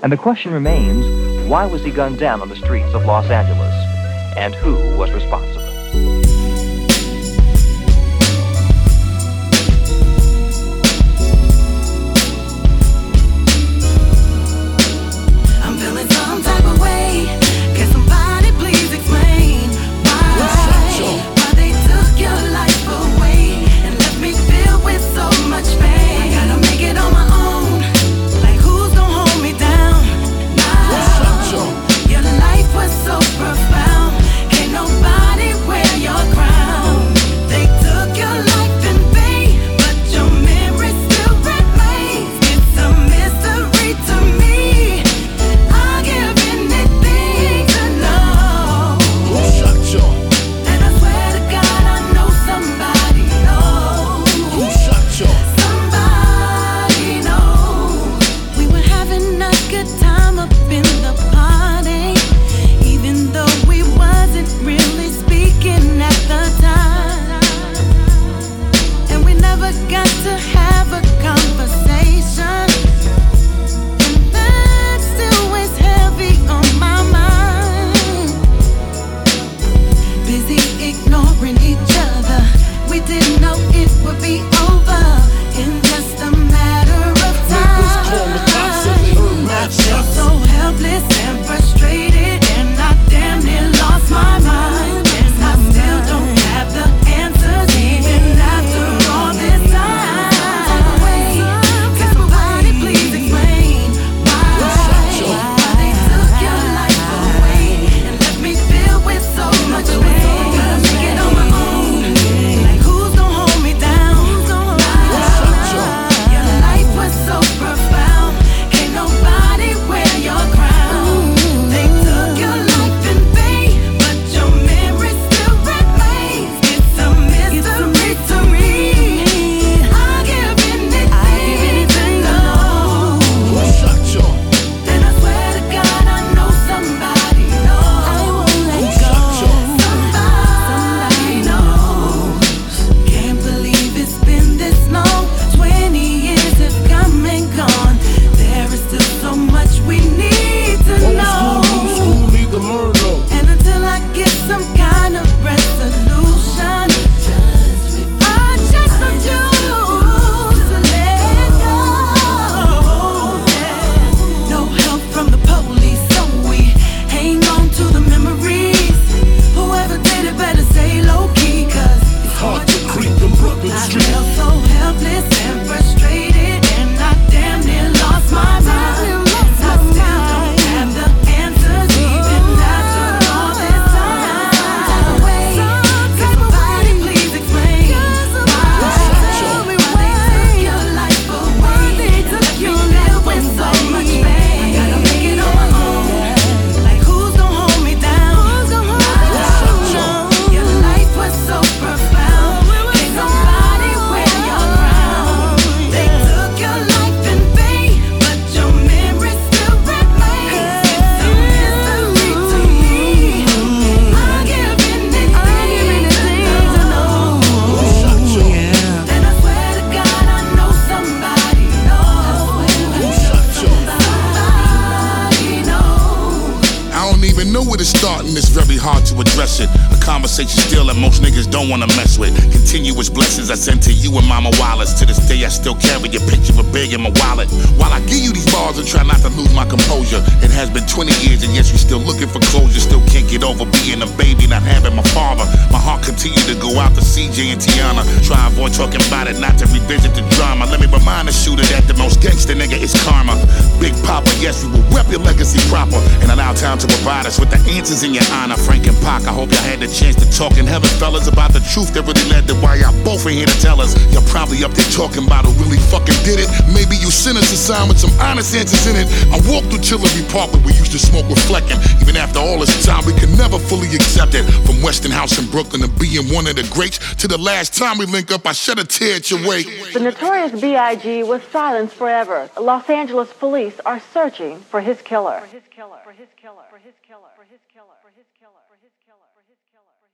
And the question remains, why was he gunned down on the streets of Los Angeles? And who was responsible? Starting, it's very hard to address it. A conversation still that most niggas don't wanna mess with. Continuous blessings I send to you and Mama Wallace. To this day I still carry your picture of Big in my wallet. While I give you these bars and try not to lose my composure, it has been 20 years and yes, we still looking for closure. Still can't get over being a baby, not having my father. My heart continue to go out to CJ and Tiana. Try and avoid talking about it, not to revisit the drama. Let me remind the shooter that the most gangster nigga is karma. Big Papa, yes, we will rep your legacy proper and allow time to provide us with the answers in your honor. Frank and Pac, I hope y'all had the chance to talk in heaven, fellas, about the truth that really led to why y'all both ain't here to tell us. Y'all probably up there talking about who really fucking did it. Maybe you sent us a sign with some honest answers in it. I walked through Chillery Park where we used to smoke reflecting. Even after all this time, we could never fully accept it. From Weston House in Brooklyn to being one of the greats, to the last time we link up, I shed a tear at your way. The notorious B.I.G. was silenced forever. Los Angeles police are searching for his killer.